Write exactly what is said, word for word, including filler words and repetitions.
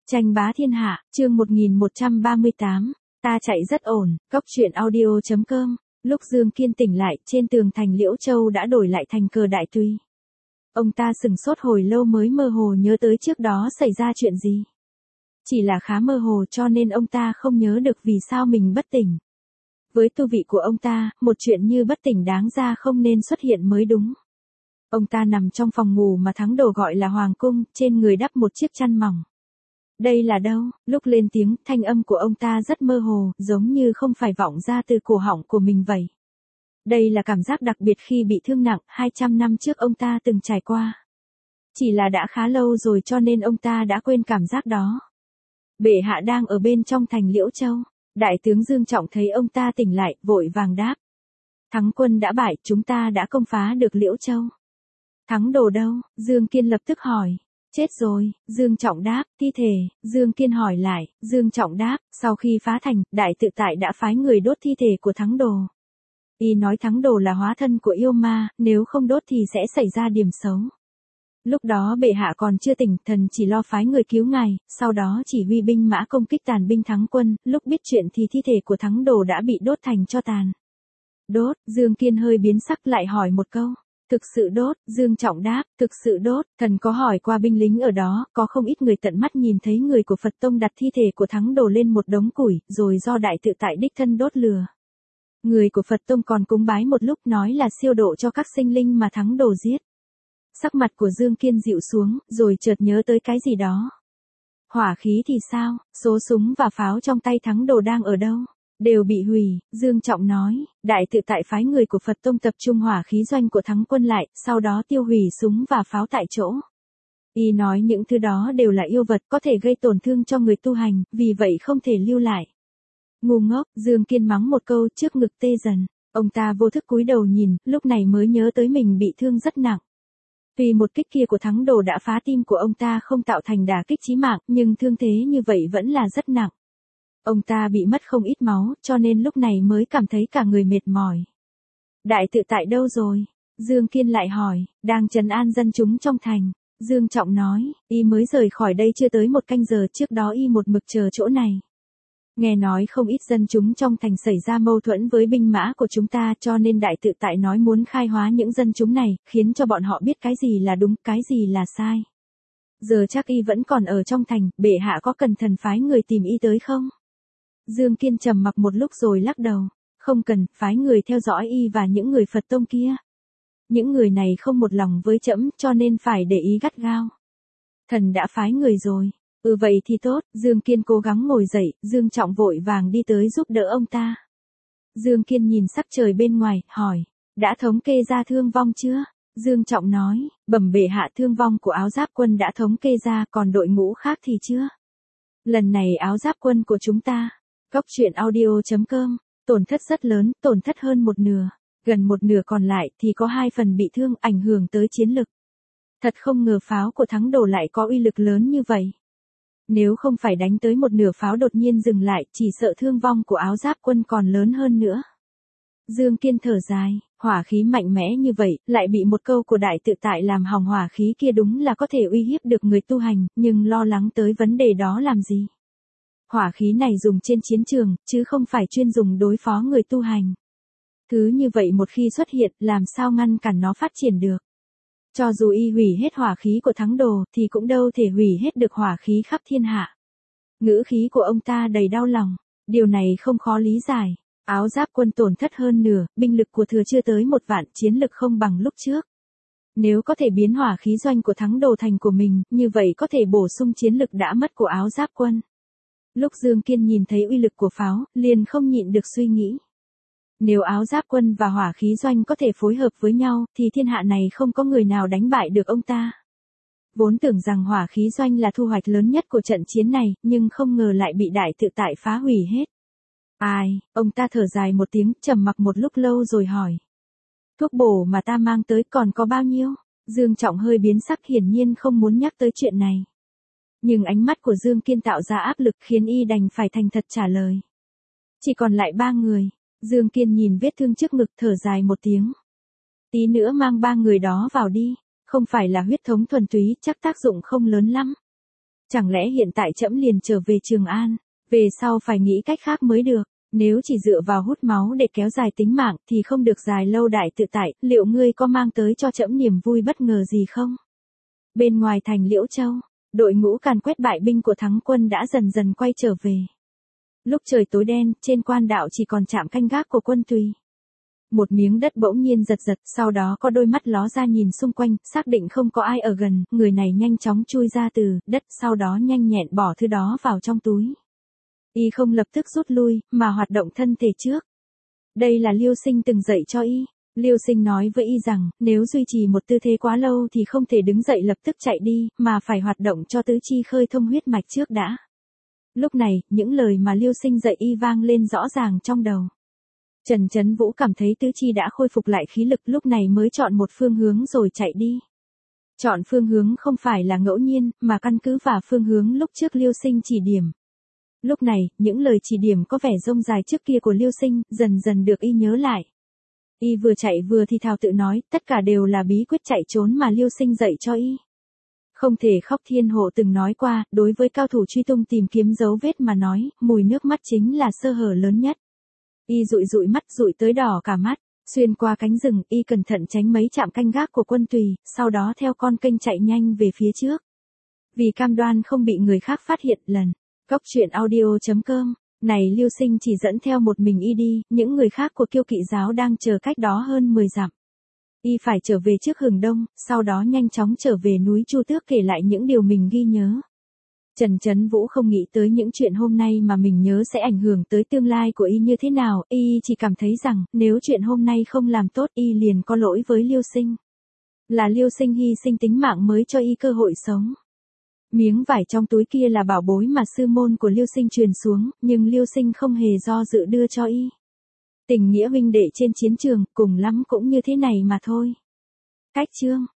Tranh bá thiên hạ, chương một nghìn một trăm ba mươi tám, ta chạy rất ổn, cốc truyện audio chấm com. Lúc Dương Kiên tỉnh lại, trên tường thành Liễu Châu đã đổi lại thành cờ đại tùy. Ông ta sửng sốt hồi lâu mới mơ hồ nhớ tới trước đó xảy ra chuyện gì. Chỉ là khá mơ hồ cho nên ông ta không nhớ được vì sao mình bất tỉnh. Với tu vị của ông ta, một chuyện như bất tỉnh đáng ra không nên xuất hiện mới đúng. Ông ta nằm trong phòng ngủ mà Thắng Đồ gọi là Hoàng Cung, trên người đắp một chiếc chăn mỏng. Đây là đâu? Lúc lên tiếng, thanh âm của ông ta rất mơ hồ, giống như không phải vọng ra từ cổ họng của mình vậy. Đây là cảm giác đặc biệt khi bị thương nặng, hai trăm năm trước ông ta từng trải qua. Chỉ là đã khá lâu rồi cho nên ông ta đã quên cảm giác đó. Bệ hạ đang ở bên trong thành Liễu Châu. Đại tướng Dương Trọng thấy ông ta tỉnh lại, vội vàng đáp. Thắng quân đã bại, chúng ta đã công phá được Liễu Châu. Thắng Đồ đâu? Dương Kiên lập tức hỏi. Chết rồi, Dương Trọng đáp, thi thể, Dương Kiên hỏi lại, Dương Trọng đáp, sau khi phá thành, đại tự tại đã phái người đốt thi thể của Thắng Đồ. Y nói Thắng Đồ là hóa thân của yêu ma, nếu không đốt thì sẽ xảy ra điểm xấu. Lúc đó bệ hạ còn chưa tỉnh, thần chỉ lo phái người cứu ngài, sau đó chỉ huy binh mã công kích tàn binh Thắng quân, lúc biết chuyện thì thi thể của Thắng Đồ đã bị đốt thành tro tàn. Đốt, Dương Kiên hơi biến sắc lại hỏi một câu. Thực sự đốt, Dương Trọng đáp, thực sự đốt, thần có hỏi qua binh lính ở đó, có không ít người tận mắt nhìn thấy người của Phật Tông đặt thi thể của Thắng Đồ lên một đống củi, rồi do đại tự tại đích thân đốt lửa. Người của Phật Tông còn cúng bái một lúc nói là siêu độ cho các sinh linh mà Thắng Đồ giết. Sắc mặt của Dương Kiên dịu xuống, rồi chợt nhớ tới cái gì đó. Hỏa khí thì sao, số súng và pháo trong tay Thắng Đồ đang ở đâu? Đều bị hủy, Dương Trọng nói, đại tự tại phái người của Phật Tông tập trung hỏa khí doanh của Thắng quân lại, sau đó tiêu hủy súng và pháo tại chỗ. Y nói những thứ đó đều là yêu vật có thể gây tổn thương cho người tu hành, vì vậy không thể lưu lại. Ngu ngốc, Dương Kiên mắng một câu trước ngực tê dần, ông ta vô thức cúi đầu nhìn, lúc này mới nhớ tới mình bị thương rất nặng. Tuy một kích kia của Thắng Đồ đã phá tim của ông ta không tạo thành đả kích chí mạng, nhưng thương thế như vậy vẫn là rất nặng. Ông ta bị mất không ít máu, cho nên lúc này mới cảm thấy cả người mệt mỏi. Đại tự tại đâu rồi? Dương Kiên lại hỏi, đang trấn an dân chúng trong thành. Dương Trọng nói, y mới rời khỏi đây chưa tới một canh giờ, trước đó y một mực chờ chỗ này. Nghe nói không ít dân chúng trong thành xảy ra mâu thuẫn với binh mã của chúng ta, cho nên đại tự tại nói muốn khai hóa những dân chúng này, khiến cho bọn họ biết cái gì là đúng, cái gì là sai. Giờ chắc y vẫn còn ở trong thành, bệ hạ có cần thần phái người tìm y tới không? Dương Kiên trầm mặc một lúc rồi lắc đầu, không cần, phái người theo dõi y và những người Phật Tông kia. Những người này không một lòng với trẫm cho nên phải để ý gắt gao. Thần đã phái người rồi, ừ vậy thì tốt, Dương Kiên cố gắng ngồi dậy, Dương Trọng vội vàng đi tới giúp đỡ ông ta. Dương Kiên nhìn sắc trời bên ngoài, hỏi, đã thống kê ra thương vong chưa? Dương Trọng nói, bẩm bệ hạ thương vong của áo giáp quân đã thống kê ra, còn đội ngũ khác thì chưa. Lần này áo giáp quân của chúng ta, cốc truyện audio chấm com, tổn thất rất lớn, tổn thất hơn một nửa, gần một nửa còn lại thì có hai phần bị thương, ảnh hưởng tới chiến lực. Thật không ngờ pháo của Thắng Đồ lại có uy lực lớn như vậy. Nếu không phải đánh tới một nửa pháo đột nhiên dừng lại, chỉ sợ thương vong của áo giáp quân còn lớn hơn nữa. Dương Kiên thở dài, hỏa khí mạnh mẽ như vậy, lại bị một câu của đại tự tại làm hỏng hỏa khí kia, đúng là có thể uy hiếp được người tu hành, nhưng lo lắng tới vấn đề đó làm gì? Hỏa khí này dùng trên chiến trường, chứ không phải chuyên dùng đối phó người tu hành. Thứ như vậy một khi xuất hiện, làm sao ngăn cản nó phát triển được? Cho dù y hủy hết hỏa khí của Thắng Đồ, thì cũng đâu thể hủy hết được hỏa khí khắp thiên hạ. Ngữ khí của ông ta đầy đau lòng, điều này không khó lý giải. Áo giáp quân tổn thất hơn nửa, binh lực của thừa chưa tới một vạn, chiến lực không bằng lúc trước. Nếu có thể biến hỏa khí doanh của Thắng Đồ thành của mình, như vậy có thể bổ sung chiến lực đã mất của áo giáp quân. Lúc Dương Kiên nhìn thấy uy lực của pháo, liền không nhịn được suy nghĩ. Nếu áo giáp quân và hỏa khí doanh có thể phối hợp với nhau, thì thiên hạ này không có người nào đánh bại được ông ta. Vốn tưởng rằng hỏa khí doanh là thu hoạch lớn nhất của trận chiến này, nhưng không ngờ lại bị đại tự tại phá hủy hết. Ai, ông ta thở dài một tiếng, trầm mặc một lúc lâu rồi hỏi. Thuốc bổ mà ta mang tới còn có bao nhiêu? Dương Trọng hơi biến sắc, hiển nhiên không muốn nhắc tới chuyện này. Nhưng ánh mắt của Dương Kiên tạo ra áp lực khiến y đành phải thành thật trả lời. Chỉ còn lại ba người. Dương Kiên nhìn vết thương trước ngực thở dài một tiếng. Tí nữa mang ba người đó vào đi, không phải là huyết thống thuần túy, chắc tác dụng không lớn lắm. Chẳng lẽ hiện tại trẫm liền trở về Trường An, về sau phải nghĩ cách khác mới được, nếu chỉ dựa vào hút máu để kéo dài tính mạng thì không được dài lâu đại tự tại, liệu ngươi có mang tới cho trẫm niềm vui bất ngờ gì không? Bên ngoài thành Liễu Châu, đội ngũ càn quét bại binh của thắng quân đã dần dần quay trở về. Lúc trời tối đen, trên quan đạo chỉ còn trạm canh gác của quân Tùy. Một miếng đất bỗng nhiên giật giật, sau đó có đôi mắt ló ra nhìn xung quanh, xác định không có ai ở gần, người này nhanh chóng chui ra từ đất, sau đó nhanh nhẹn bỏ thứ đó vào trong túi. Y không lập tức rút lui, mà hoạt động thân thể trước. Đây là Liêu Sinh từng dạy cho Y. Liêu Sinh nói với Y rằng, nếu duy trì một tư thế quá lâu thì không thể đứng dậy lập tức chạy đi, mà phải hoạt động cho tứ chi khơi thông huyết mạch trước đã. Lúc này, những lời mà Liêu Sinh dạy Y vang lên rõ ràng trong đầu. Trần Chấn Vũ cảm thấy tứ chi đã khôi phục lại khí lực, lúc này mới chọn một phương hướng rồi chạy đi. Chọn phương hướng không phải là ngẫu nhiên, mà căn cứ vào phương hướng lúc trước Liêu Sinh chỉ điểm. Lúc này, những lời chỉ điểm có vẻ rông dài trước kia của Liêu Sinh, dần dần được Y nhớ lại. Y vừa chạy vừa thì thào tự nói, tất cả đều là bí quyết chạy trốn mà Liêu Sinh dạy cho Y. Không thể khóc, thiên hộ từng nói qua, đối với cao thủ truy tung tìm kiếm dấu vết mà nói, mùi nước mắt chính là sơ hở lớn nhất. Y dụi dụi mắt, dụi tới đỏ cả mắt, xuyên qua cánh rừng, Y cẩn thận tránh mấy trạm canh gác của quân Tùy, sau đó theo con kênh chạy nhanh về phía trước. Vì cam đoan không bị người khác phát hiện, lần Cốc truyện audio chấm com, này Liêu Sinh chỉ dẫn theo một mình Y đi, những người khác của Kiêu Kỵ giáo đang chờ cách đó hơn mười dặm. Y phải trở về trước Hừng Đông, sau đó nhanh chóng trở về núi Chu Tước kể lại những điều mình ghi nhớ. Trần Chấn Vũ không nghĩ tới những chuyện hôm nay mà mình nhớ sẽ ảnh hưởng tới tương lai của Y như thế nào, Y chỉ cảm thấy rằng, nếu chuyện hôm nay không làm tốt Y liền có lỗi với Liêu Sinh. Là Liêu Sinh hy sinh tính mạng mới cho Y cơ hội sống. Miếng vải trong túi kia là bảo bối mà sư môn của Liêu Sinh truyền xuống, nhưng Liêu Sinh không hề do dự đưa cho Y. Tình nghĩa huynh đệ trên chiến trường, cùng lắm cũng như thế này mà thôi. Cách chương